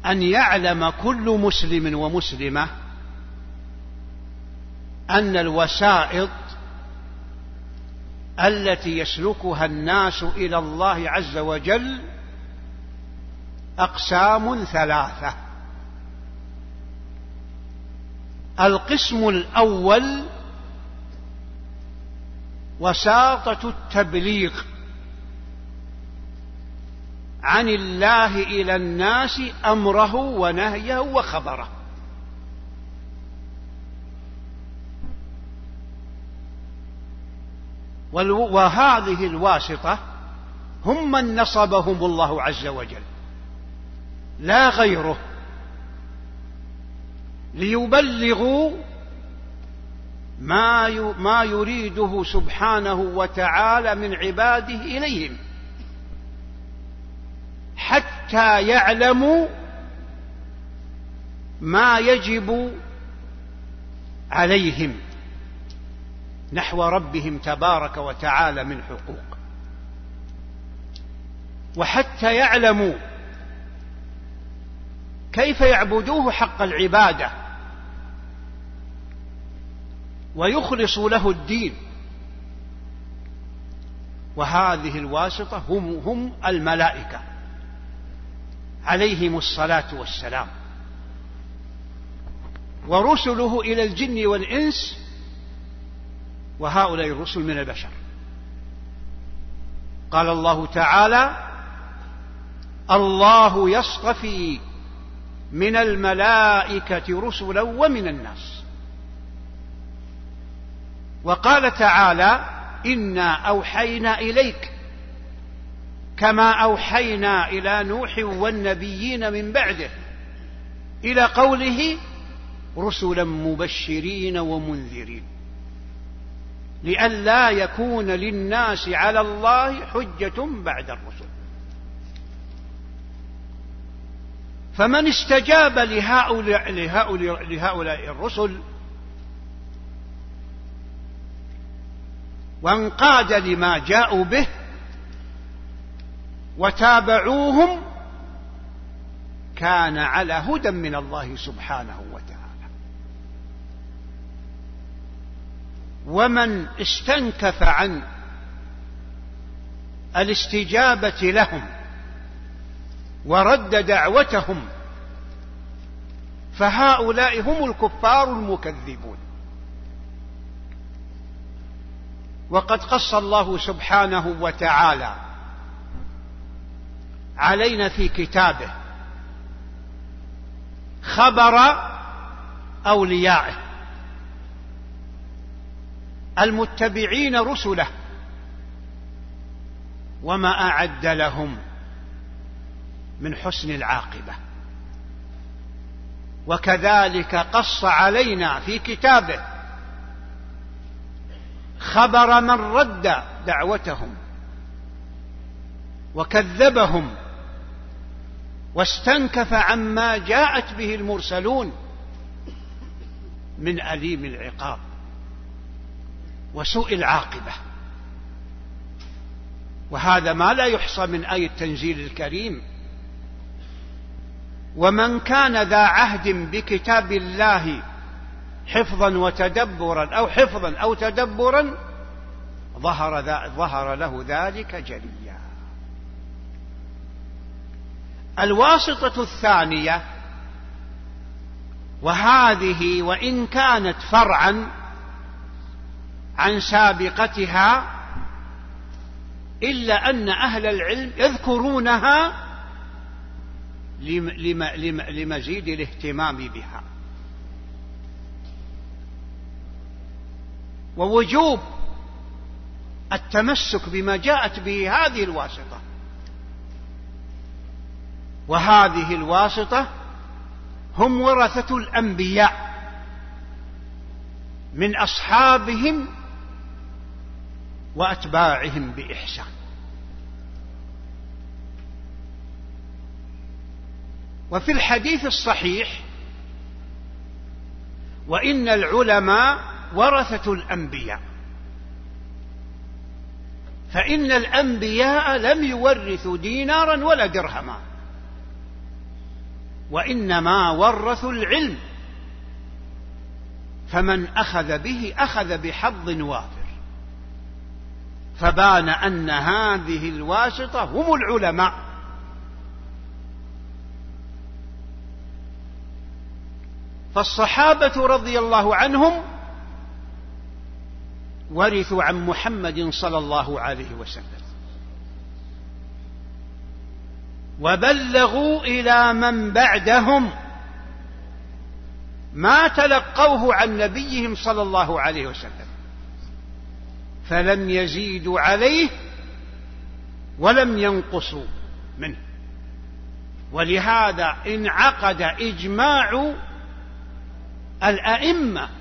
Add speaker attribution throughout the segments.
Speaker 1: أن يعلم كل مسلم ومسلمة أن الوسائط التي يسلكها الناس إلى الله عز وجل أقسام ثلاثة. القسم الأول وساطة التبليغ عن الله إلى الناس أمره ونهيه وخبره، وهذه الواسطة هم من نصبهم الله عز وجل لا غيره، ليبلغوا ما يريده سبحانه وتعالى من عباده إليهم، حتى يعلموا ما يجب عليهم نحو ربهم تبارك وتعالى من حقوق، وحتى يعلموا كيف يعبدوه حق العبادة ويخلصوا له الدين. وهذه الواسطة هم الملائكة عليهم الصلاة والسلام، ورسله إلى الجن والإنس، وهؤلاء الرسل من البشر. قال الله تعالى: الله يصطفي من الملائكة رسلا ومن الناس. وقال تعالى: إنا أوحينا إليك كما أوحينا إلى نوح والنبيين من بعده، إلى قوله: رسلا مبشرين ومنذرين لئلا يكون للناس على الله حجة بعد الرسل. فمن استجاب لهؤلاء الرسل وانقاد لما جاءوا به وتابعوهم كان على هدى من الله سبحانه وتعالى. ومن استنكف عن الاستجابة لهم ورد دعوتهم فهؤلاء هم الكفار المكذبون. وقد قص الله سبحانه وتعالى علينا في كتابه خبر أوليائه المتبعين رسله وما أعد لهم من حسن العاقبة. وكذلك قص علينا في كتابه خبر من رد دعوتهم وكذبهم واستنكف عما جاءت به المرسلون من أليم العقاب وسوء العاقبة. وهذا ما لا يحصى من آية التنزيل الكريم. ومن كان ذا عهد بكتاب الله حفظا وتدبرا أو حفظا أو تدبرا ظهر له ذلك جليا. الواسطة الثانية، وهذه وإن كانت فرعا عن سابقتها إلا أن أهل العلم يذكرونها لمزيد الاهتمام بها، ووجوب التمسك بما جاءت به هذه الواسطة. وهذه الواسطة هم ورثة الأنبياء من أصحابهم وأتباعهم بإحسان. وفي الحديث الصحيح: وإن العلماء ورثة الأنبياء، فإن الأنبياء لم يورثوا دينارا ولا درهما، وإنما ورثوا العلم، فمن أخذ به أخذ بحظ وافر. فبان أن هذه الواسطة هم العلماء. فالصحابة رضي الله عنهم ورثوا عن محمد صلى الله عليه وسلم، وبلغوا إلى من بعدهم ما تلقوه عن نبيهم صلى الله عليه وسلم، فلم يزيدوا عليه ولم ينقصوا منه. ولهذا انعقد إجماع الأئمة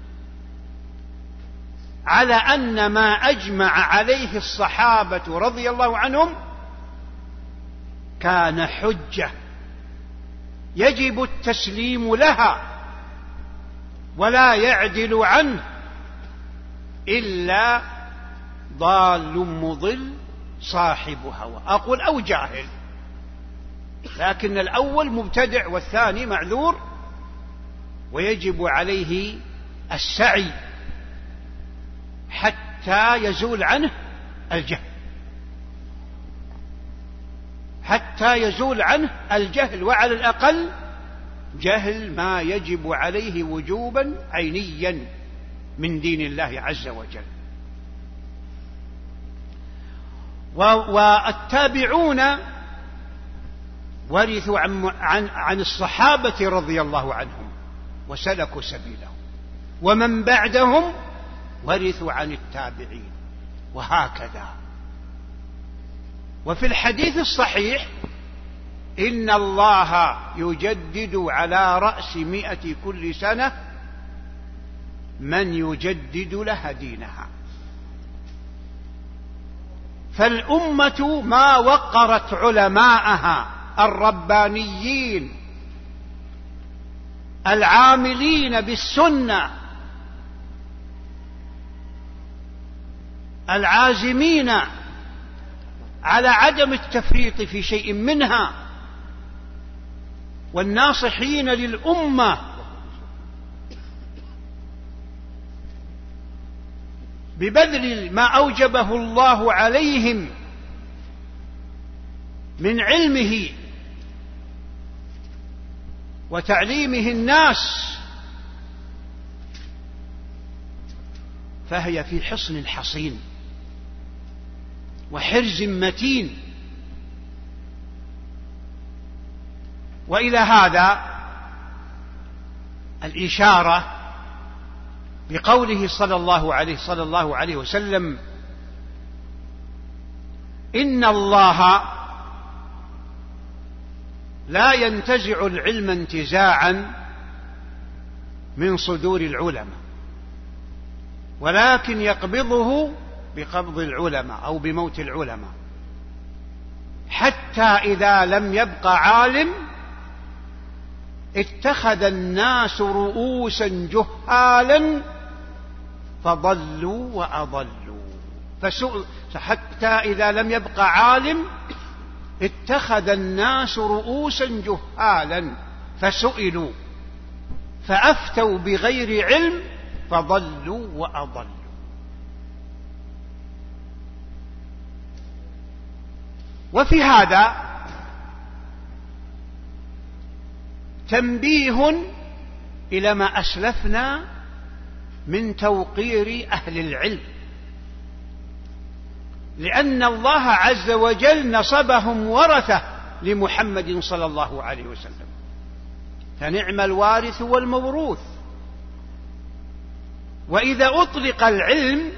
Speaker 1: على أن ما أجمع عليه الصحابة رضي الله عنهم كان حجة يجب التسليم لها، ولا يعدل عنه إلا ضال مضل صاحب هوى، أقول أو جاهل، لكن الأول مبتدع والثاني معذور، ويجب عليه السعي حتى يزول عنه الجهل، حتى يزول عنه الجهل، وعلى الأقل جهل ما يجب عليه وجوبا عينيا من دين الله عز وجل. والتابعون ورثوا عن الصحابة رضي الله عنهم وسلكوا سبيلهم، ومن بعدهم ورثوا عن التابعين، وهكذا. وفي الحديث الصحيح إن الله يجدد على رأس 100 كل سنة من يجدد لها دينها. فالأمة ما وقرت علماءها الربانيين العاملين بالسنة العازمين على عدم التفريط في شيء منها، والناصحين للأمة ببذل ما أوجبه الله عليهم من علمه وتعليمه الناس، فهي في حصن حصين وحرز متين. وإلى هذا الإشارة بقوله صلى الله عليه وسلم: إن الله لا ينتزع العلم انتزاعا من صدور العلماء، ولكن يقبضه بقبض العلماء أو بموت العلماء، حتى إذا لم يبق عالم اتخذ الناس رؤوسا جهالا فضلوا وأضلوا. حتى إذا لم يبق عالم اتخذ الناس رؤوسا جهالا فسئلوا فأفتوا بغير علم فضلوا وأضلوا. وفي هذا تنبيه إلى ما أسلفنا من توقير أهل العلم، لأن الله عز وجل نصبهم ورثة لمحمد صلى الله عليه وسلم، فنعم الوارث والموروث. وإذا أطلق العلم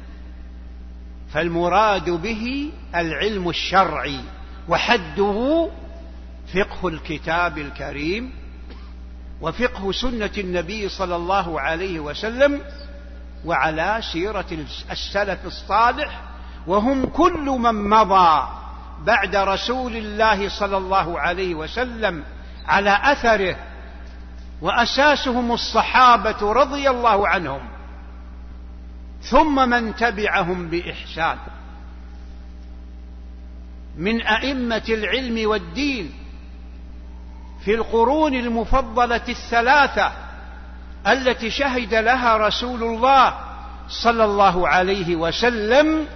Speaker 1: فالمراد به العلم الشرعي، وحده فقه الكتاب الكريم وفقه سنة النبي صلى الله عليه وسلم وعلى سيرة السلف الصالح، وهم كل من مضى بعد رسول الله صلى الله عليه وسلم على أثره، وأساسهم الصحابة رضي الله عنهم، ثم من تبعهم بإحسان من أئمة العلم والدين في القرون المفضلة الثلاثة التي شهد لها رسول الله صلى الله عليه وسلم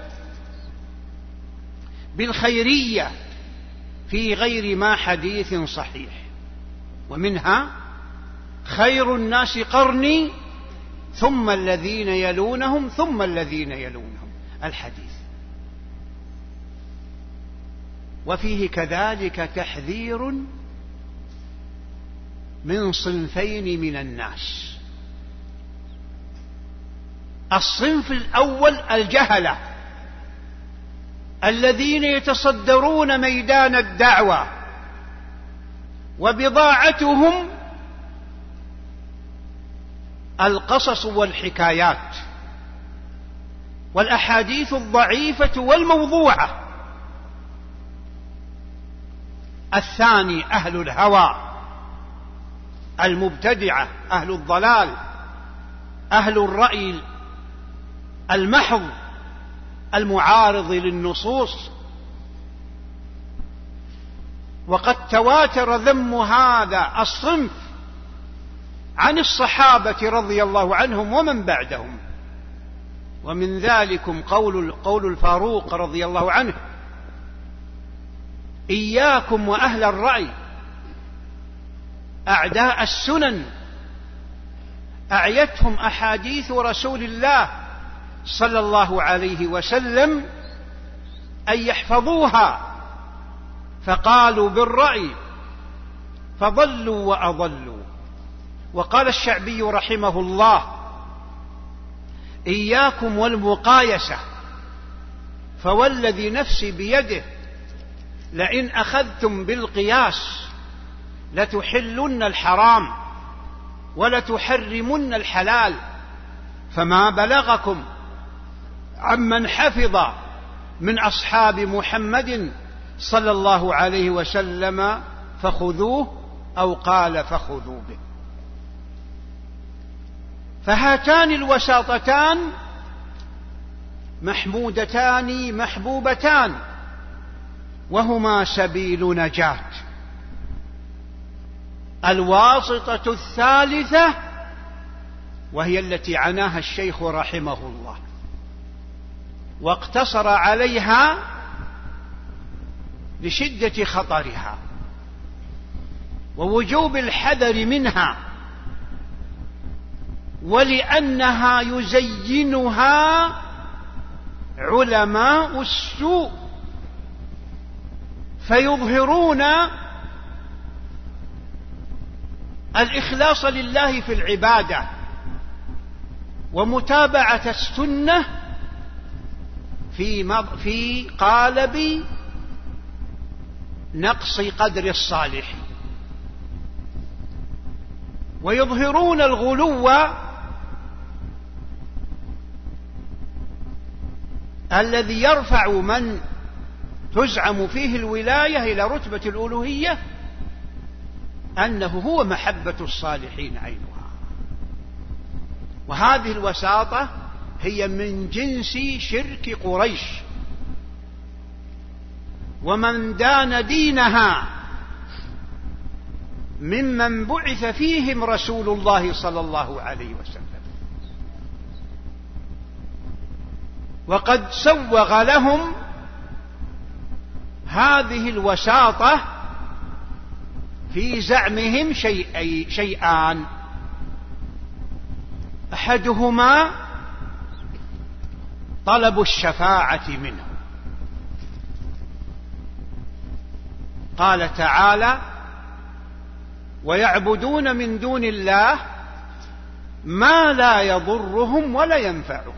Speaker 1: بالخيرية في غير ما حديث صحيح، ومنها: خير الناس قرني ثم الذين يلونهم ثم الذين يلونهم، الحديث. وفيه كذلك تحذير من صنفين من الناس: الصنف الأول الجهلة الذين يتصدرون ميدان الدعوة وبضاعتهم القصص والحكايات والأحاديث الضعيفة والموضوعة. الثاني أهل الهوى المبتدعة، أهل الضلال، أهل الرأي المحض المعارض للنصوص. وقد تواتر ذم هذا الصنف عن الصحابة رضي الله عنهم ومن بعدهم، ومن ذلكم قول الفاروق رضي الله عنه: إياكم وأهل الرأي أعداء السنن، أعيتهم أحاديث رسول الله صلى الله عليه وسلم أن يحفظوها، فقالوا بالرأي فضلوا وأضلوا. وقال الشعبي رحمه الله: إياكم والمقايسة، فوالذي نفسي بيده لئن أخذتم بالقياس لتحلن الحرام ولتحرمن الحلال، فما بلغكم عمن حفظ من أصحاب محمد صلى الله عليه وسلم فخذوه، أو قال فخذوا به. فهاتان الوساطتان محمودتان محبوبتان، وهما سبيل نجاة. الواسطة الثالثة وهي التي عناها الشيخ رحمه الله واقتصر عليها لشدة خطرها ووجوب الحذر منها، ولأنها يزينها علماء السوء فيظهرون الإخلاص لله في العبادة ومتابعة السنة في قالب نقص قدر الصالح، ويظهرون الغلو الذي يرفع من تزعم فيه الولاية إلى رتبة الألوهية أنه هو محبة الصالحين عينها. وهذه الوساطة هي من جنس شرك قريش، ومن دان دينها ممن بعث فيهم رسول الله صلى الله عليه وسلم. وقد سوغ لهم هذه الوساطة في زعمهم شيئان: أحدهما طلب الشفاعة منه. قال تعالى: ويعبدون من دون الله ما لا يضرهم ولا ينفعهم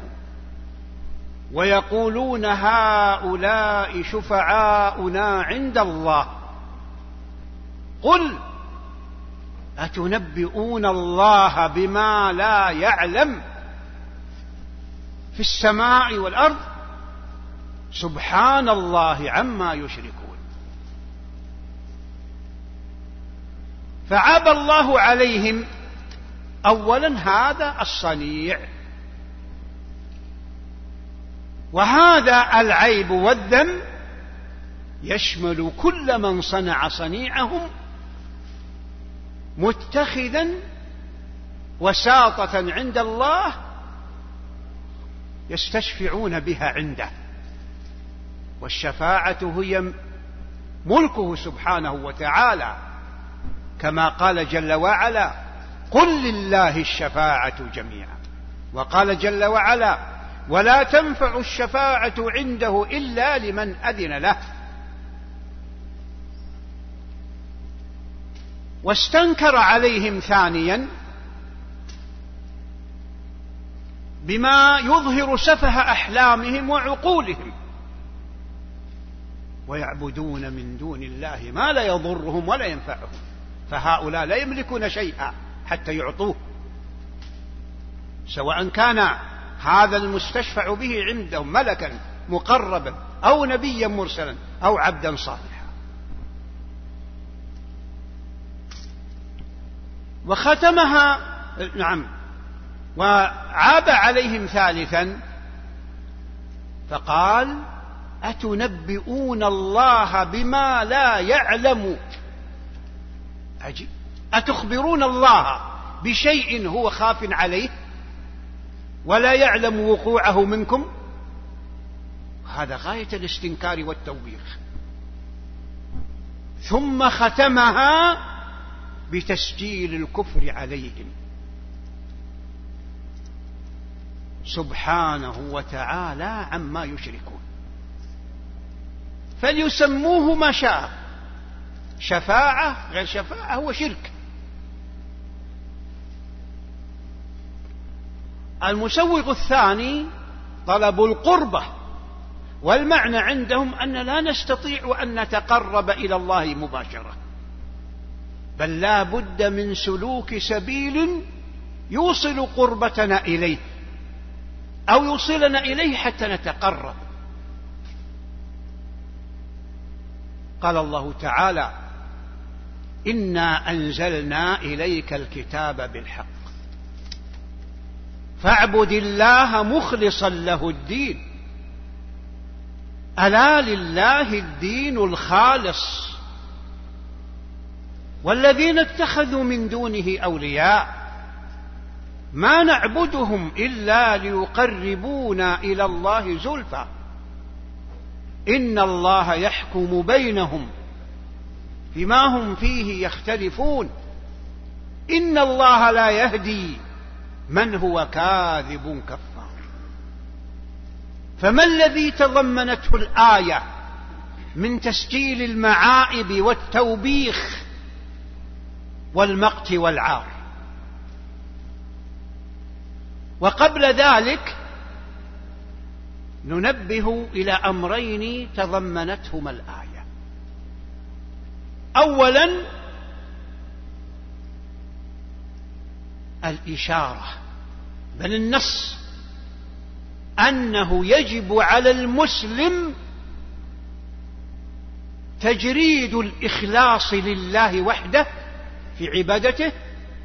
Speaker 1: ويقولون هؤلاء شفعاؤنا عند الله قل أتنبئون الله بما لا يعلم في السماء والأرض سبحان الله عما يشركون. فعاب الله عليهم أولا هذا الصنيع، وهذا العيب والذم يشمل كل من صنع صنيعهم متخذا وساطة عند الله يستشفعون بها عنده، والشفاعة هي ملكه سبحانه وتعالى، كما قال جل وعلا: قل لله الشفاعة جميعا. وقال جل وعلا: ولا تنفع الشفاعة عنده إلا لمن أذن له. واستنكر عليهم ثانيا بما يظهر سفه أحلامهم وعقولهم، ويعبدون من دون الله ما لا يضرهم ولا ينفعهم، فهؤلاء لا يملكون شيئا حتى يعطوه، سواء كان هذا المستشفع به عندهم ملكا مقربا أو نبيا مرسلا أو عبدا صالحا. وختمها وعاب عليهم ثالثا فقال: أتنبئون الله بما لا يعلم. عجيب، أتخبرون الله بشيء هو خاف عليه ولا يعلم وقوعه منكم؟ هذا غاية الاستنكار والتوبيخ. ثم ختمها بتسجيل الكفر عليهم سبحانه وتعالى عما يشركون، فليسموه ما شاء، شفاعة غير شفاعة هو شرك. المسوغ الثاني طلب القربة، والمعنى عندهم أن لا نستطيع أن نتقرب إلى الله مباشرة، بل لا بد من سلوك سبيل يوصل قربتنا إليه أو يوصلنا إليه حتى نتقرب. قال الله تعالى: إنا أنزلنا إليك الكتاب بالحق فاعبد الله مخلصا له الدين ألا لله الدين الخالص والذين اتخذوا من دونه أولياء ما نعبدهم إلا ليقربونا إلى الله زلفى إن الله يحكم بينهم فيما هم فيه يختلفون إن الله لا يهدي من هو كاذب كفار. فما الذي تضمنته الآية من تسجيل المعائب والتوبيخ والمقت والعار؟ وقبل ذلك ننبه إلى أمرين تضمنتهما الآية. أولا الإشارة بل النص أنه يجب على المسلم تجريد الإخلاص لله وحده في عبادته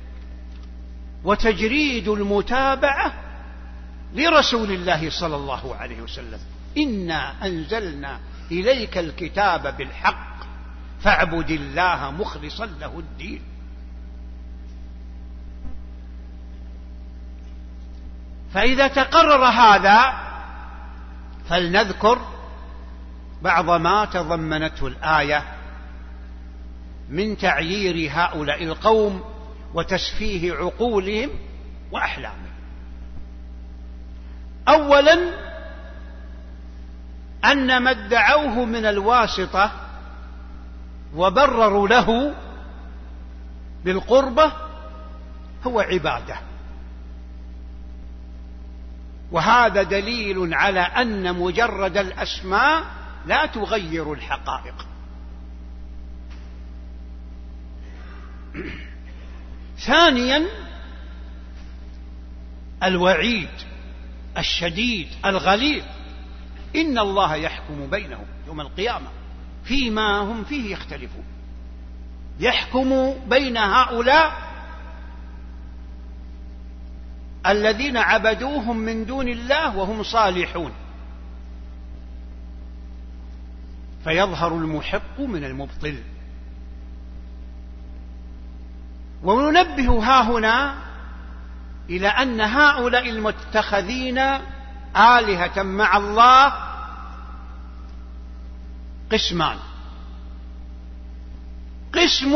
Speaker 1: وتجريد المتابعة لرسول الله صلى الله عليه وسلم. إنا أنزلنا إليك الكتاب بالحق فاعبد الله مخلصا له الدين. فإذا تقرر هذا فلنذكر بعض ما تضمنته الآية من تعيير هؤلاء القوم وتسفيه عقولهم وأحلامهم. أولا أن ما ادعوه من الواسطة وبرروا له بالقربة هو عبادة، وهذا دليل على أن مجرد الأسماء لا تغير الحقائق. ثانيا الوعيد الشديد الغليظ إن الله يحكم بينهم يوم القيامة فيما هم فيه يختلفون، يحكم بين هؤلاء الذين عبدوهم من دون الله وهم صالحون، فيظهر المحق من المبطل. وننبه هاهنا إلى أن هؤلاء المتخذين آلهة مع الله قسمان: قسم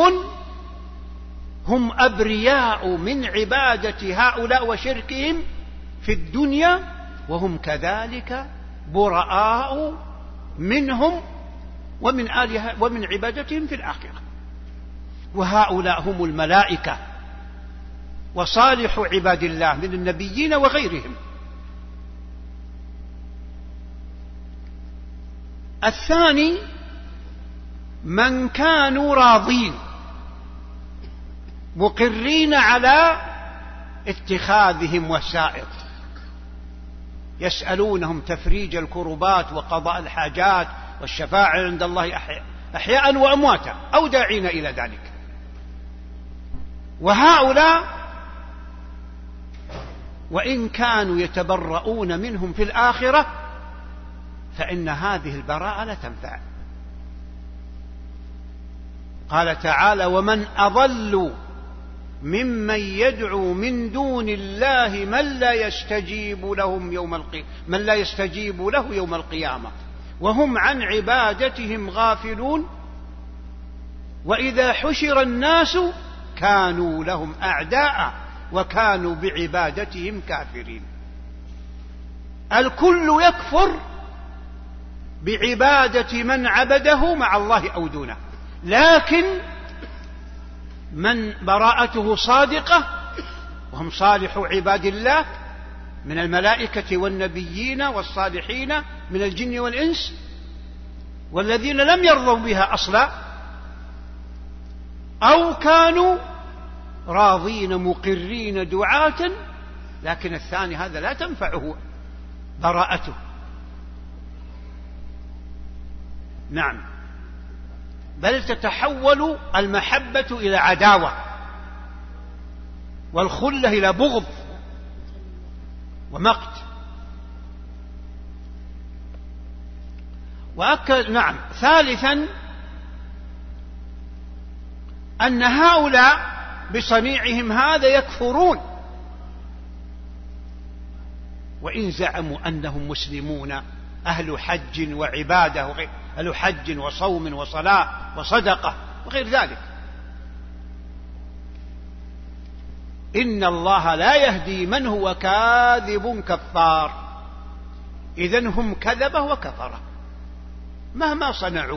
Speaker 1: هم أبرياء من عبادة هؤلاء وشركهم في الدنيا، وهم كذلك براء منهم ومن عبادتهم في الآخرة. وهؤلاء هم الملائكة وصالح عباد الله من النبيين وغيرهم. الثاني من كانوا راضين مقرين على اتخاذهم وسائط، يسألونهم تفريج الكربات وقضاء الحاجات والشفاعة عند الله أحياء وأمواتا أو داعين إلى ذلك. وهؤلاء وإن كانوا يتبرؤون منهم في الآخرة فإن هذه البراءة لا تنفع. قال تعالى: ومن أضل ممن يدعو من دون الله من لا يستجيب له يوم القيامة وهم عن عبادتهم غافلون وإذا حشر الناس كانوا لهم أعداء وكانوا بعبادتهم كافرين. الكل يكفر بعبادة من عبده مع الله أو دونه، لكن من براءته صادقة وهم صالح عباد الله من الملائكة والنبيين والصالحين من الجن والإنس والذين لم يرضوا بها أصلا أو كانوا راضين مقرين دعاة، لكن الثاني هذا لا تنفعه براءته. نعم، بل تتحول المحبة إلى عداوة والخلة إلى بغض ومقت. نعم، ثالثا أن هؤلاء بصنيعهم هذا يكفرون وإن زعموا أنهم مسلمون أهل حج وعبادة أهل حج وصوم وصلاة وصدقة وغير ذلك. إن الله لا يهدي من هو كاذب كفار. إذن هم كذبة وكفرة مهما صنعوا.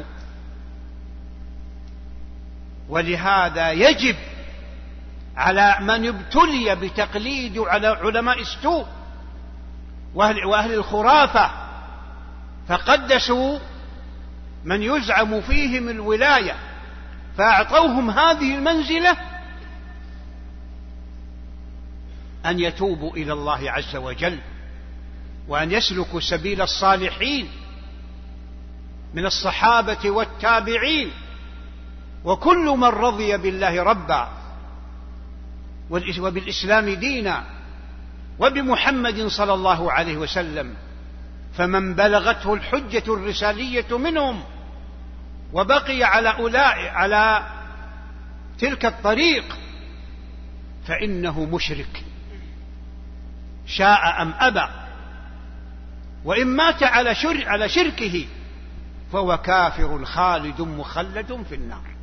Speaker 1: ولهذا يجب على من ابتلي بتقليد على علماء السوء وأهل الخرافة فقدسوا من يزعم فيهم الولاية فأعطوهم هذه المنزلة أن يتوبوا إلى الله عز وجل وأن يسلكوا سبيل الصالحين من الصحابة والتابعين وكل من رضي بالله ربا وبالإسلام دينا وبمحمد صلى الله عليه وسلم. فمن بلغته الحجة الرسالية منهم وبقي على تلك الطريق فإنه مشرك شاء أم أبى، وإن مات على شركه فهو كافر خالد مخلد في النار.